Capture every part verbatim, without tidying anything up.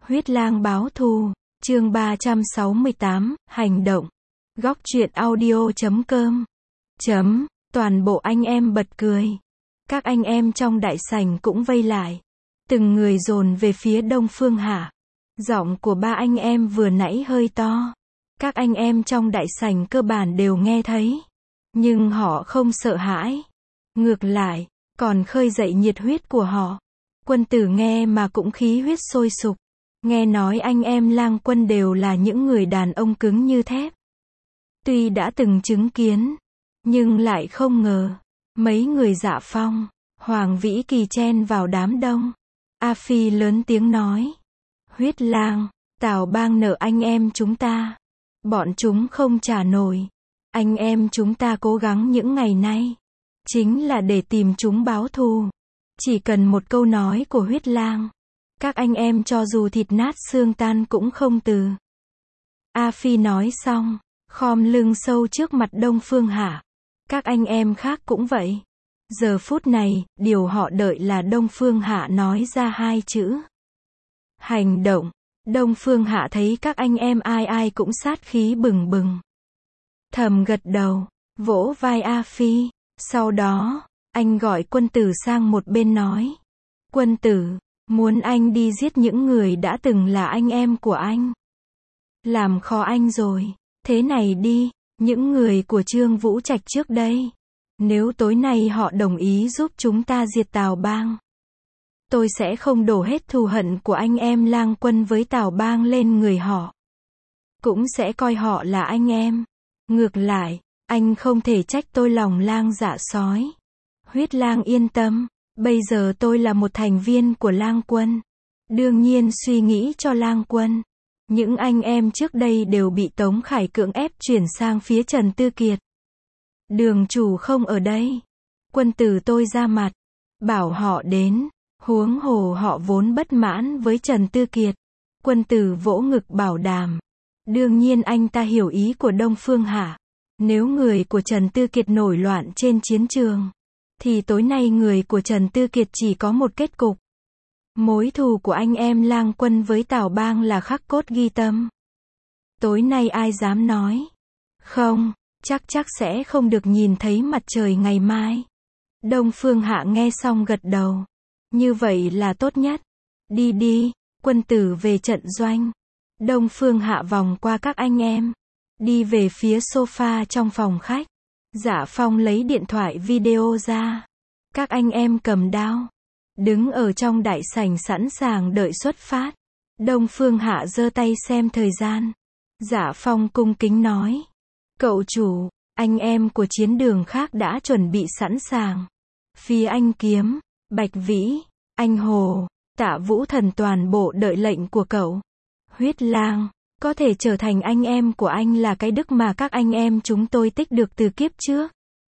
Huyết lang báo thù, chương ba trăm sáu mươi tám, hành động. Góc truyện audio chấm com. Chấm, toàn bộ anh em bật cười. Các anh em trong đại sảnh cũng vây lại. Từng người dồn về phía Đông Phương Hạ. Giọng của ba anh em vừa nãy hơi to. Các anh em trong đại sảnh cơ bản đều nghe thấy. Nhưng họ không sợ hãi. Ngược lại, còn khơi dậy nhiệt huyết của họ. Quân tử nghe mà cũng khí huyết sôi sục. Nghe nói anh em Lang Quân đều là những người đàn ông cứng như thép. Tuy đã từng chứng kiến, nhưng lại không ngờ. Mấy người Dạ Phong, Hoàng Vĩ Kỳ chen vào đám đông. A Phi lớn tiếng nói. Huyết lang, Tào Bang nợ anh em chúng ta. Bọn chúng không trả nổi. Anh em chúng ta cố gắng những ngày nay. Chính là để tìm chúng báo thù. Chỉ cần một câu nói của huyết lang. Các anh em cho dù thịt nát xương tan cũng không từ. A Phi nói xong, khom lưng sâu trước mặt Đông Phương Hạ. Các anh em khác cũng vậy. Giờ phút này, điều họ đợi là Đông Phương Hạ nói ra hai chữ. Hành động. Đông Phương Hạ thấy các anh em ai ai cũng sát khí bừng bừng. Thầm gật đầu, vỗ vai A Phi. Sau đó, anh gọi Quân Tử sang một bên nói. Quân Tử, muốn anh đi giết những người đã từng là anh em của anh. Làm khó anh rồi. Thế này đi, những người của Trương Vũ Trạch trước đây. Nếu tối nay họ đồng ý giúp chúng ta diệt Tào Bang. Tôi sẽ không đổ hết thù hận của anh em Lang Quân với Tào Bang lên người họ. Cũng sẽ coi họ là anh em. Ngược lại, anh không thể trách tôi lòng lang dạ sói. Huyết lang yên tâm, bây giờ tôi là một thành viên của Lang Quân. Đương nhiên suy nghĩ cho Lang Quân. Những anh em trước đây đều bị Tống Khải cưỡng ép chuyển sang phía Trần Tư Kiệt. Đường chủ không ở đây. Quân Tử tôi ra mặt, bảo họ đến. Huống hồ họ vốn bất mãn với Trần Tư Kiệt. Quân Tử vỗ ngực bảo đảm. Đương nhiên anh ta hiểu ý của Đông Phương Hạ. Nếu người của Trần Tư Kiệt nổi loạn trên chiến trường, thì tối nay người của Trần Tư Kiệt chỉ có một kết cục. Mối thù của anh em Lang Quân với Tào Bang là khắc cốt ghi tâm. Tối nay ai dám nói? Không, chắc chắc sẽ không được nhìn thấy mặt trời ngày mai. Đông Phương Hạ nghe xong gật đầu. Như vậy là tốt nhất. Đi đi, Quân Tử về trận doanh. Đông Phương Hạ vòng qua các anh em. Đi về phía sofa trong phòng khách. Dạ Phong lấy điện thoại video ra. Các anh em cầm đao. Đứng ở trong đại sảnh sẵn sàng đợi xuất phát. Đông Phương Hạ giơ tay xem thời gian. Dạ Phong cung kính nói. Cậu chủ, anh em của chiến đường khác đã chuẩn bị sẵn sàng. Phía anh Kiếm, Bạch Vĩ, anh Hồ, Tạ Vũ Thần toàn bộ đợi lệnh của cậu. Huyết lang, có thể trở thành anh em của anh là cái đức mà các anh em chúng tôi tích được từ kiếp trước.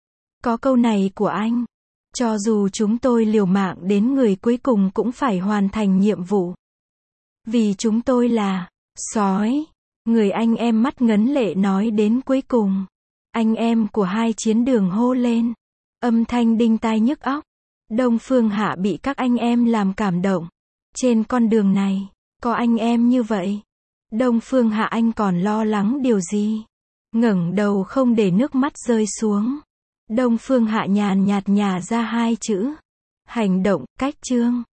Có câu này của anh. Cho dù chúng tôi liều mạng đến người cuối cùng cũng phải hoàn thành nhiệm vụ. Vì chúng tôi là sói. Người anh em mắt ngấn lệ nói đến cuối cùng. Anh em của hai chiến đường hô lên. Âm thanh đinh tai nhức óc. Đông Phương Hạ bị các anh em làm cảm động. Trên con đường này, có anh em như vậy. Đông Phương Hạ anh còn lo lắng điều gì? Ngẩng đầu không để nước mắt rơi xuống. Đông Phương Hạ nhàn nhạt nhả ra hai chữ. Hành động, cách chương.